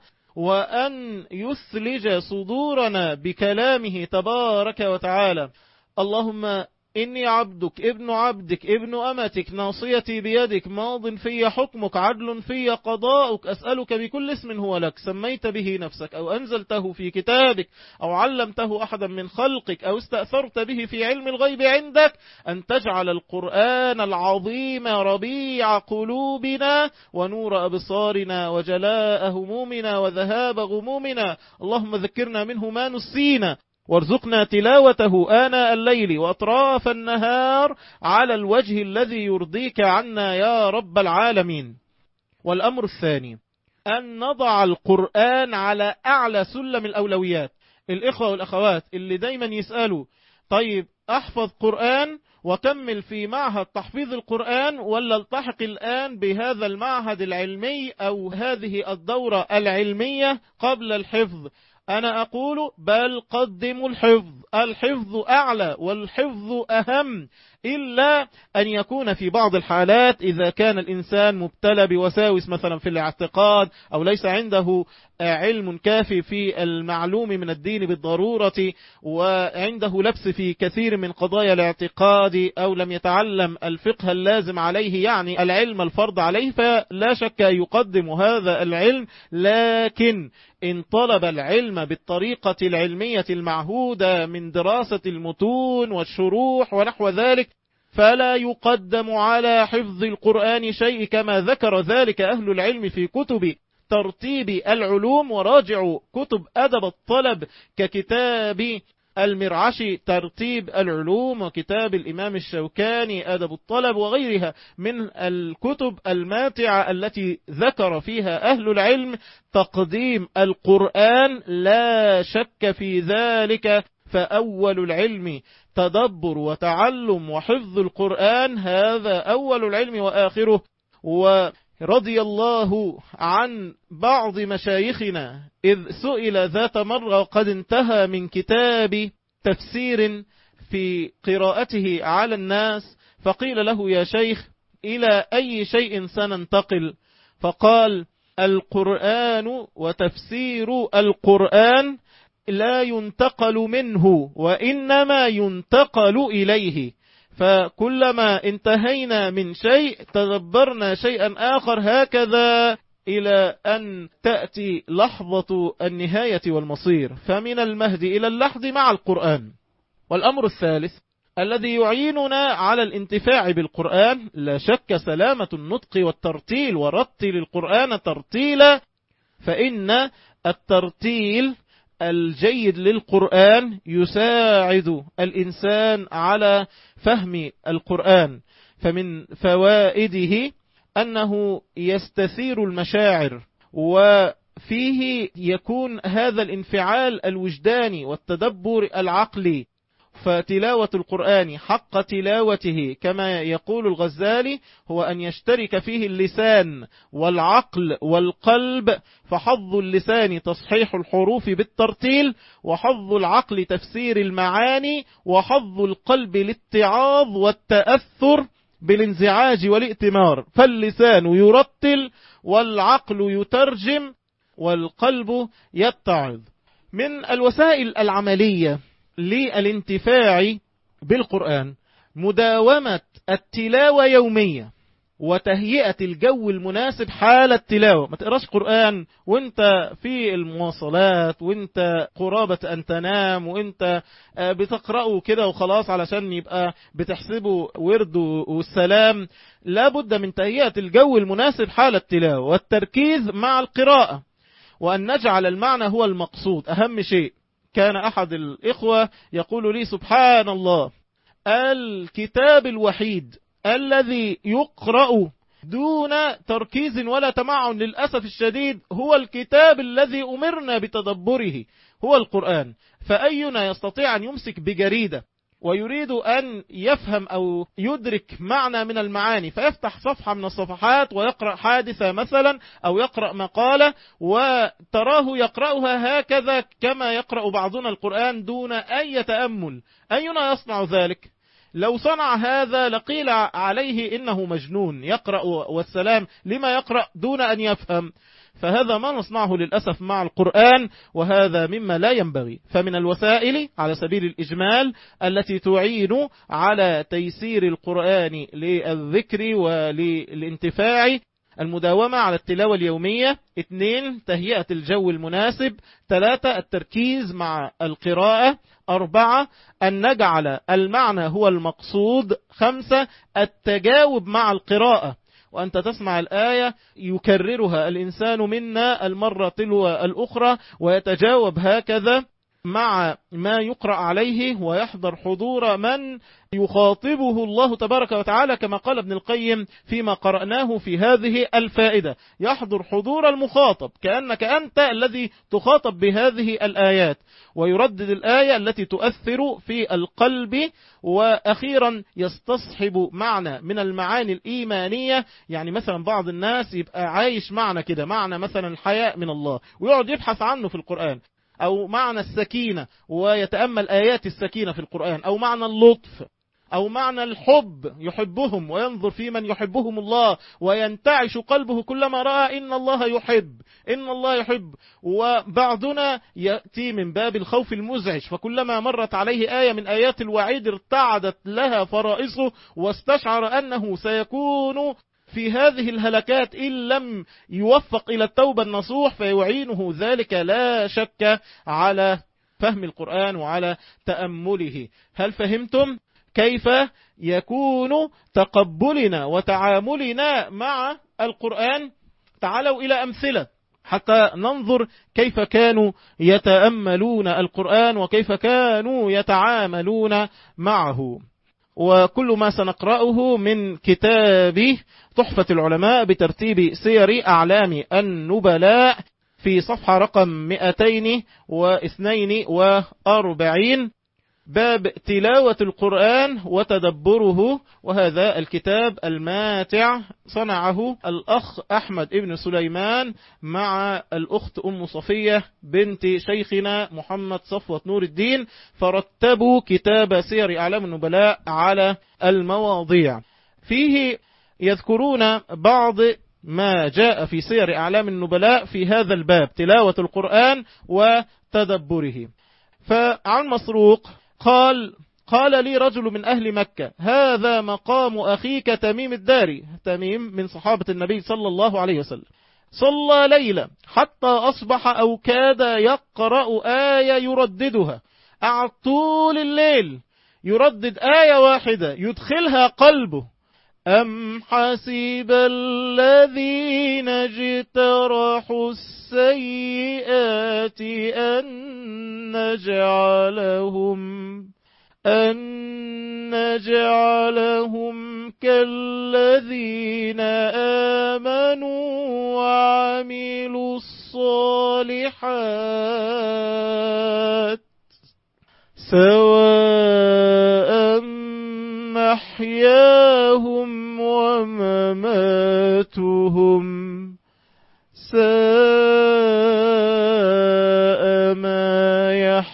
وأن يثلج صدورنا بكلامه تبارك وتعالى. اللهم إني عبدك ابن عبدك ابن أمتك ناصيتي بيدك ماض في حكمك عدل في قضاؤك أسألك بكل اسم هو لك سميت به نفسك أو أنزلته في كتابك أو علمته أحدا من خلقك أو استأثرت به في علم الغيب عندك أن تجعل القرآن العظيم ربيع قلوبنا ونور أبصارنا وجلاء همومنا وذهاب غمومنا. اللهم ذكرنا منه ما نسينا وارزقنا تلاوته آناء الليل وأطراف النهار على الوجه الذي يرضيك عنا يا رب العالمين. والأمر الثاني أن نضع القرآن على أعلى سلم الأولويات. الإخوة والأخوات اللي دايما يسألوا: طيب أحفظ قرآن وكمل في معهد تحفيظ القرآن، ولا التحق الآن بهذا المعهد العلمي أو هذه الدورة العلمية قبل الحفظ؟ أنا أقول بل قدموا الحفظ. الحفظ أعلى والحفظ أهم، إلا أن يكون في بعض الحالات إذا كان الإنسان مبتلى بوساوس مثلا في الاعتقاد أو ليس عنده علم كافي في المعلوم من الدين بالضرورة، وعنده لبس في كثير من قضايا الاعتقاد، أو لم يتعلم الفقه اللازم عليه يعني العلم الفرض عليه، فلا شك يقدم هذا العلم. لكن إن طلب العلم بالطريقة العلمية المعهودة من دراسة المتون والشروح ونحو ذلك فلا يقدم على حفظ القرآن شيء، كما ذكر ذلك أهل العلم في كتب ترتيب العلوم. وراجعوا كتب أدب الطلب ككتاب المرعشي ترتيب العلوم، وكتاب الإمام الشوكاني أدب الطلب، وغيرها من الكتب الماتعة التي ذكر فيها أهل العلم تقديم القرآن لا شك في ذلك. فأول العلم تدبر وتعلم وحفظ القرآن، هذا أول العلم وآخره. ورضي الله عن بعض مشايخنا إذ سئل ذات مرة قد انتهى من كتاب تفسير في قراءته على الناس، فقيل له: يا شيخ إلى أي شيء سننتقل؟ فقال: القرآن وتفسير القرآن لا ينتقل منه وإنما ينتقل إليه. فكلما انتهينا من شيء تدبرنا شيئا آخر، هكذا إلى أن تأتي لحظة النهاية والمصير. فمن المهد إلى اللحد مع القرآن. والأمر الثالث الذي يعيننا على الانتفاع بالقرآن لا شك سلامة النطق والترتيل. ورتل القرآن ترتيلا، فإن الترتيل الجيد للقرآن يساعد الإنسان على فهم القرآن. فمن فوائده أنه يستثير المشاعر، وفيه يكون هذا الانفعال الوجداني والتدبر العقلي. فتلاوة القرآن حق تلاوته كما يقول الغزالي هو أن يشترك فيه اللسان والعقل والقلب، فحظ اللسان تصحيح الحروف بالترتيل، وحظ العقل تفسير المعاني، وحظ القلب الاتعاظ والتأثر بالانزعاج والائتمار. فاللسان يرتل والعقل يترجم والقلب يتعظ. من الوسائل العملية للانتفاع بالقرآن مداومة التلاوة يومية، وتهيئة الجو المناسب حال التلاوة. ما تقراش قرآن وانت في المواصلات، وانت قرابة أن تنام، وانت بتقرأه كده وخلاص علشان يبقى بتحسبه ورد والسلام. لابد من تهيئة الجو المناسب حال التلاوة والتركيز مع القراءة، وأن نجعل المعنى هو المقصود أهم شيء. كان أحد الإخوة يقول لي: سبحان الله، الكتاب الوحيد الذي يقرأ دون تركيز ولا تمعن للأسف الشديد هو الكتاب الذي أمرنا بتدبره، هو القرآن. فأينا يستطيع أن يمسك بجريدة ويريد أن يفهم أو يدرك معنى من المعاني، فيفتح صفحة من الصفحات ويقرأ حادثة مثلا أو يقرأ مقالة، وتراه يقرأها هكذا كما يقرأ بعضنا القرآن دون أي تأمل؟ أينا يصنع ذلك؟ لو صنع هذا لقيل عليه إنه مجنون يقرأ والسلام، لما يقرأ دون أن يفهم؟ فهذا ما نصنعه للأسف مع القرآن، وهذا مما لا ينبغي. فمن الوسائل على سبيل الإجمال التي تعين على تيسير القرآن للذكر وللانتفاع: المداومة على التلاوة اليومية. 2. تهيئة الجو المناسب. 3. التركيز مع القراءة. 4. أن نجعل المعنى هو المقصود. 5. التجاوب مع القراءة، وأنت تسمع الآية يكررها الإنسان منا المرة تلو الأخرى ويتجاوب هكذا مع ما يقرأ عليه، ويحضر حضور من يخاطبه الله تبارك وتعالى، كما قال ابن القيم فيما قرأناه في هذه الفائدة: يحضر حضور المخاطب كأنك أنت الذي تخاطب بهذه الآيات، ويردد الآية التي تؤثر في القلب. وأخيرا يستصحب معنى من المعاني الإيمانية. يعني مثلا بعض الناس يبقى عايش معنى كده، معنى مثلا الحياء من الله، ويقعد يبحث عنه في القرآن، أو معنى السكينة ويتأمل آيات السكينة في القرآن، أو معنى اللطف، أو معنى الحب يحبهم وينظر في من يحبهم الله وينتعش قلبه كلما رأى إن الله يحب، إن الله يحب. وبعضنا يأتي من باب الخوف المزعج، فكلما مرت عليه آية من آيات الوعيد ارتعدت لها فرائصه، واستشعر أنه سيكون في هذه الهلكات إن لم يوفق إلى التوبة النصوح، فيعينه ذلك لا شك على فهم القرآن وعلى تأمله. هل فهمتم كيف يكون تقبلنا وتعاملنا مع القرآن؟ تعالوا إلى أمثلة حتى ننظر كيف كانوا يتأملون القرآن وكيف كانوا يتعاملون معه. وكل ما سنقرأه من كتاب تحفة العلماء بترتيب سير أعلام النبلاء في صفحة رقم 242، باب تلاوة القرآن وتدبره. وهذا الكتاب الماتع صنعه الأخ أحمد ابن سليمان مع الأخت أم صفية بنت شيخنا محمد صفوة نور الدين، فرتبوا كتاب سير أعلام النبلاء على المواضيع. فيه يذكرون بعض ما جاء في سير أعلام النبلاء في هذا الباب، تلاوة القرآن وتدبره. فعن مسروق قال لي رجل من أهل مكة: هذا مقام أخيك تميم الداري. تميم من صحابة النبي صلى الله عليه وسلم، صلى ليلة حتى أصبح أو كاد يقرأ آية يرددها، قعد طول الليل يردد آية واحدة يدخلها قلبه: أم حسب الذين اجترحوا السيئات أن نجعلهم كالذين آمنوا وعملوا الصالحات سواء محياهم ومماتهم ساء ما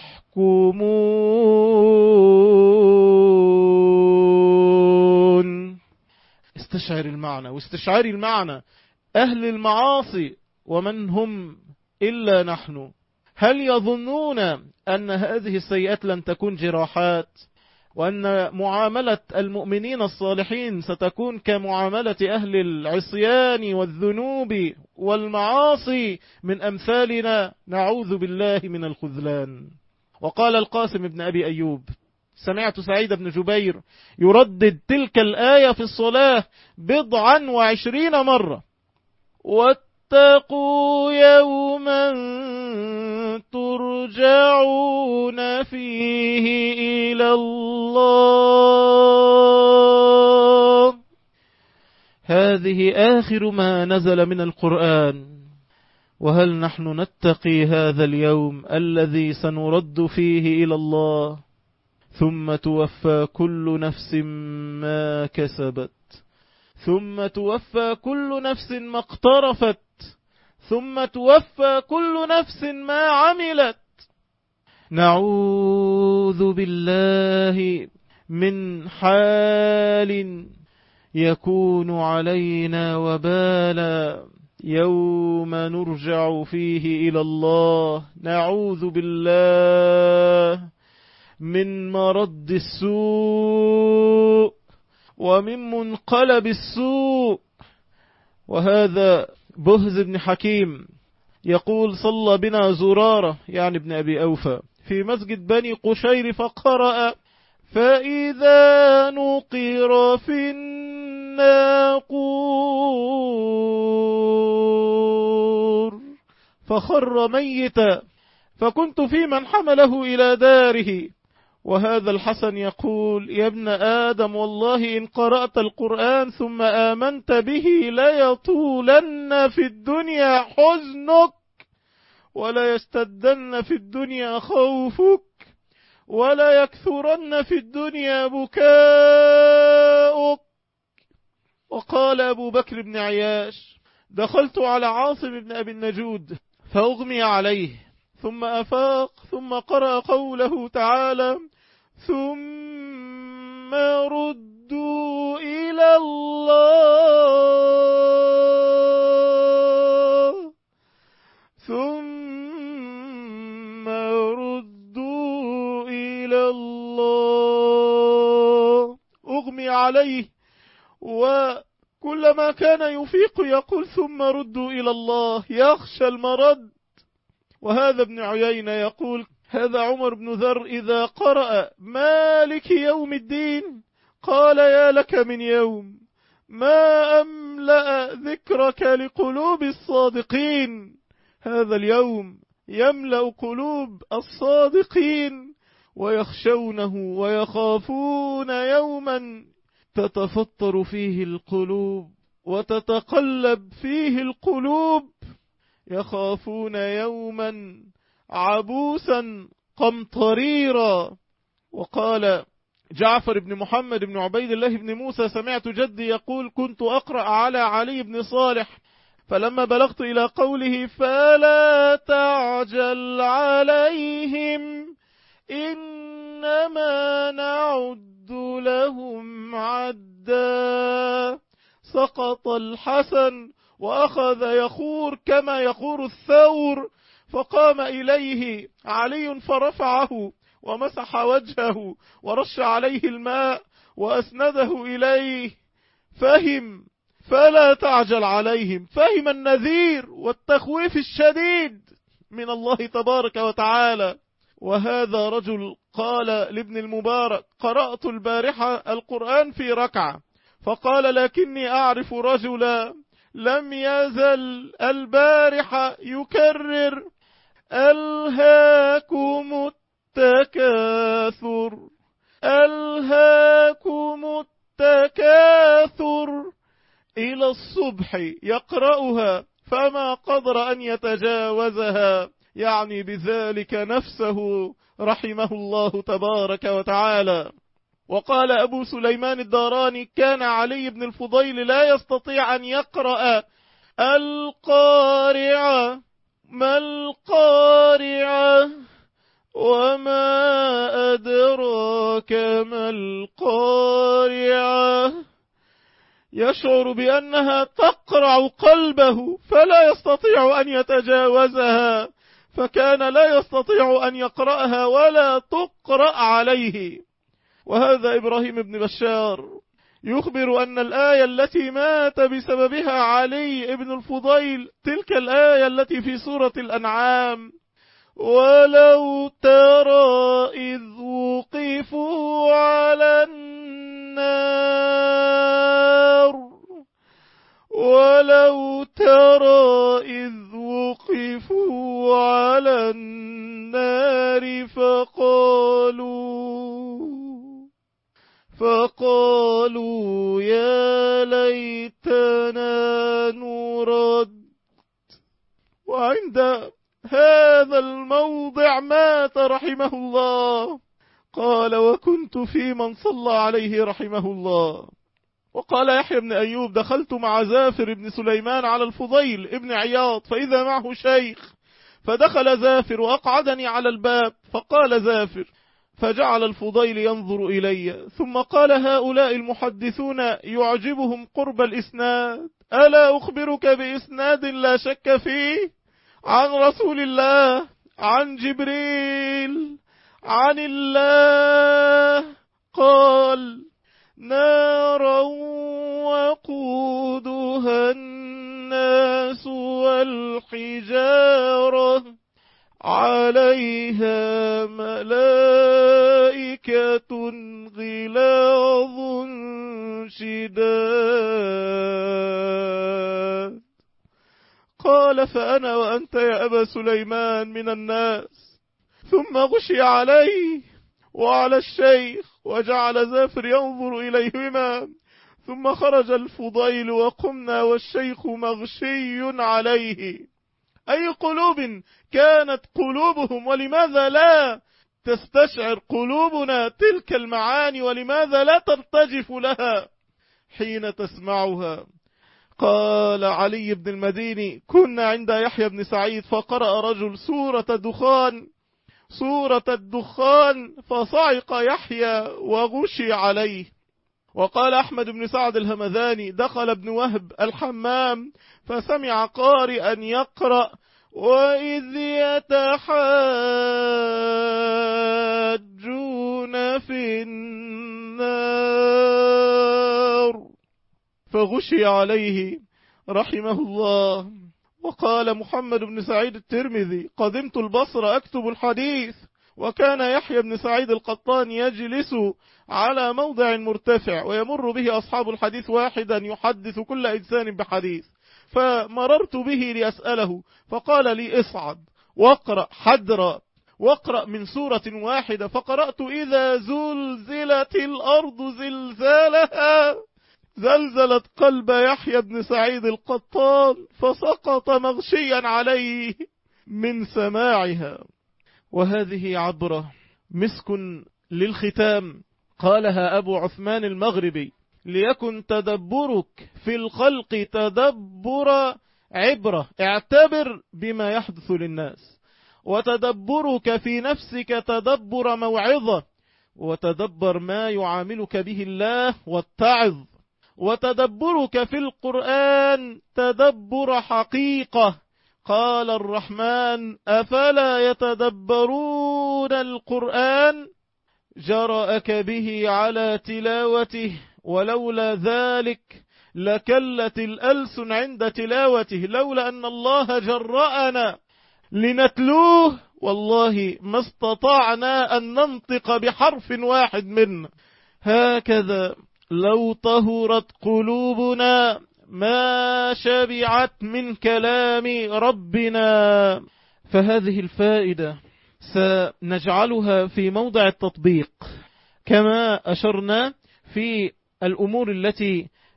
يحكمون. استشعر المعنى واستشعاري المعنى. أهل المعاصي ومن هم إلا نحن، هل يظنون أن هذه السيئات لن تكون جراحات، وأن معاملة المؤمنين الصالحين ستكون كمعاملة أهل العصيان والذنوب والمعاصي من أمثالنا؟ نعوذ بالله من الخذلان. وقال القاسم بن أبي أيوب: سمعت سعيد بن جبير يردد تلك الآية في الصلاة 27 مرة: واتقوا يوما ترجعون فيه إلى الله. هذه آخر ما نزل من القرآن، وهل نحن نتقي هذا اليوم الذي سنرد فيه إلى الله ثم توفى كل نفس ما كسبت، ثم توفى كل نفس ما اقترفت، ثم توفى كل نفس ما عملت؟ نعوذ بالله من حال يكون علينا وبالا يوم نرجع فيه إلى الله. نعوذ بالله من مرد السوء ومن منقلب السوء. وهذا بهز بن حكيم يقول: صلى بنا زرارة يعني ابن أبي أوفى في مسجد بني قشير فقرأ: فإذا نقر في الناقور فخر ميتا، فكنت في من حمله إلى داره. وهذا الحسن يقول: يا ابن آدم والله إن قرأت القرآن ثم آمنت به ليطولن في الدنيا حزنك، ولا يستدن في الدنيا خوفك، ولا يكثرن في الدنيا بكاؤك. وقال أبو بكر بن عياش: دخلت على عاصم بن أبي النجود فأغمي عليه ثم أفاق، ثم قرأ قوله تعالى: ثم ردوا إلى الله، ثم ردوا إلى الله. أغمي عليه، وكلما كان يفيق يقول: ثم ردوا إلى الله، يخشى المرد. وهذا ابن عيينة يقول: هذا عمر بن ذر إذا قرأ مالك يوم الدين قال: يا لك من يوم ما أملأ ذكرك لقلوب الصادقين. هذا اليوم يملأ قلوب الصادقين ويخشونه ويخافون يوما تتفطر فيه القلوب وتتقلب فيه القلوب، يخافون يوما عبوسا قمطريرا. وقال جعفر بن محمد بن عبيد الله بن موسى: سمعت جدي يقول: كنت أقرأ على علي بن صالح، فلما بلغت إلى قوله: فلا تعجل عليهم إنما نعد لهم عدا، سقط الحسن وأخذ يخور كما يخور الثور، فقام إليه علي فرفعه ومسح وجهه ورش عليه الماء وأسنده إليه. فهم فلا تعجل عليهم، فهم النذير والتخويف الشديد من الله تبارك وتعالى. وهذا رجل قال لابن المبارك: قرأت البارحة القرآن في ركعة، فقال: لكني أعرف رجلا لم يزل البارحة يكرر: ألهاكم التكاثر، ألهاكم التكاثر الصبح يقرأها فما قدر أن يتجاوزها، يعني بذلك نفسه رحمه الله تبارك وتعالى. وقال أبو سليمان الداراني: كان علي بن الفضيل لا يستطيع أن يقرأ القارعة. ما القارعة وما أدراك ما القارعة، يشعر بأنها تقرع قلبه فلا يستطيع أن يتجاوزها، فكان لا يستطيع أن يقرأها ولا تقرأ عليه. وهذا إبراهيم بن بشار يخبر أن الآية التي مات بسببها علي بن الفضيل تلك الآية التي في سورة الأنعام: ولو ترى إذ وقفوا على النار، ولو ترى إذ وقفوا على النار فقالوا يا ليتنا نرد. وعند هذا الموضع مات رحمه الله. قال: وكنت في من صلى عليه رحمه الله. وقال يحيى بن أيوب: دخلت مع زافر بن سليمان على الفضيل ابن عياض فإذا معه شيخ، فدخل زافر وأقعدني على الباب، فقال زافر: فجعل الفضيل ينظر إلي، ثم قال: هؤلاء المحدثون يعجبهم قرب الإسناد، ألا أخبرك بإسناد لا شك فيه عن رسول الله عن جبريل عن الله قال: نارا وقودها الناس والحجارة عليها ملائكة غلاظ شداد. قال: فأنا وأنت يا أبا سليمان من الناس. ثم غشي عليه وعلى الشيخ، وجعل زافر ينظر إليهما، ثم خرج الفضيل وقمنا والشيخ مغشي عليه. أي قلوب كانت قلوبهم، ولماذا لا تستشعر قلوبنا تلك المعاني، ولماذا لا ترتجف لها حين تسمعها؟ قال علي بن المديني: كنا عند يحيى بن سعيد فقرأ رجل سورة الدخان فصعق يحيى وغشي عليه. وقال أحمد بن سعد الهمذاني: دخل ابن وهب الحمام فسمع قارئا يقرأ: وإذ يتحاجون في النار، فغشي عليه رحمه الله. وقال محمد بن سعيد الترمذي: قدمت البصرة أكتب الحديث، وكان يحيى بن سعيد القطان يجلس على موضع مرتفع، ويمر به أصحاب الحديث واحدا يحدث كل إنسان بحديث، فمررت به لأسأله، فقال لي: اصعد واقرأ حدرا، واقرأ من سورة واحدة. فقرأت: إذا زلزلت الأرض زلزالها، زلزلت قلب يحيى بن سعيد القطان فسقط مغشيا عليه من سماعها. وهذه عبرة مسك للختام قالها أبو عثمان المغربي: ليكن تدبرك في الخلق تدبر عبرة، اعتبر بما يحدث للناس، وتدبرك في نفسك تدبر موعظة، وتدبر ما يعاملك به الله واتعظ، وتدبرك في القرآن تدبر حقيقة. قال الرحمن: أفلا يتدبرون القرآن جرأك به على تلاوته ولولا ذلك لكلت الألسن عند تلاوته، لولا أن الله جرأنا لنتلوه والله ما استطعنا أن ننطق بحرف واحد منه. هكذا لو طهرت قلوبنا ما شبعت من كلام ربنا. فهذه الفائدة سنجعلها في موضع التطبيق كما أشرنا في الأمور التي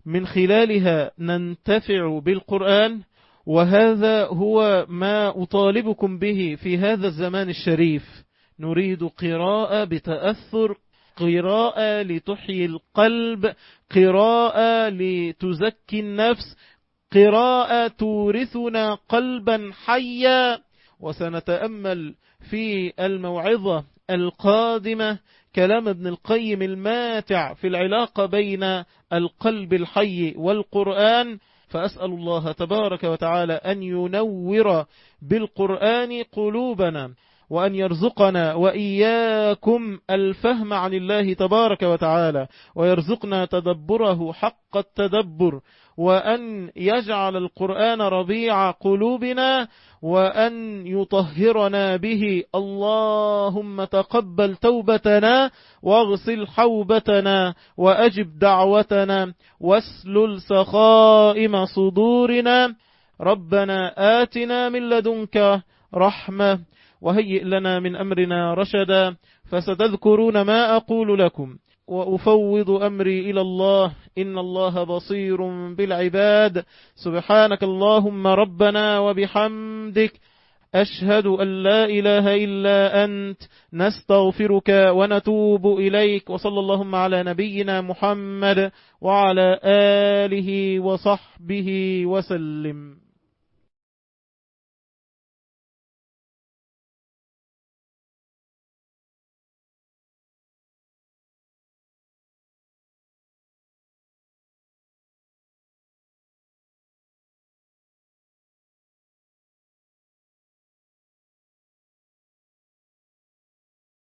من خلالها ننتفع بالقرآن، وهذا هو ما أطالبكم به في هذا الزمان الشريف. نريد قراءة بتأثر، قراءة لتحيي القلب، قراءة لتزكي النفس، قراءة تورثنا قلبا حيا. وسنتأمل في الموعظة القادمة كلام ابن القيم الماتع في العلاقة بين القلب الحي والقرآن. فأسأل الله تبارك وتعالى أن ينور بالقرآن قلوبنا، وأن يرزقنا وإياكم الفهم عن الله تبارك وتعالى، ويرزقنا تدبره حق التدبر، وأن يجعل القرآن ربيع قلوبنا، وأن يطهرنا به. اللهم تقبل توبتنا، واغسل حوبتنا، وأجب دعوتنا، واسلل سخائم صدورنا. ربنا آتنا من لدنك رحمة، وهيئ لنا من أمرنا رشدا. فستذكرون ما أقول لكم، وأفوض أمري إلى الله، إن الله بصير بالعباد. سبحانك اللهم ربنا وبحمدك، أشهد أن لا إله إلا أنت، نستغفرك ونتوب إليك. وصلى اللهم على نبينا محمد وعلى آله وصحبه وسلم.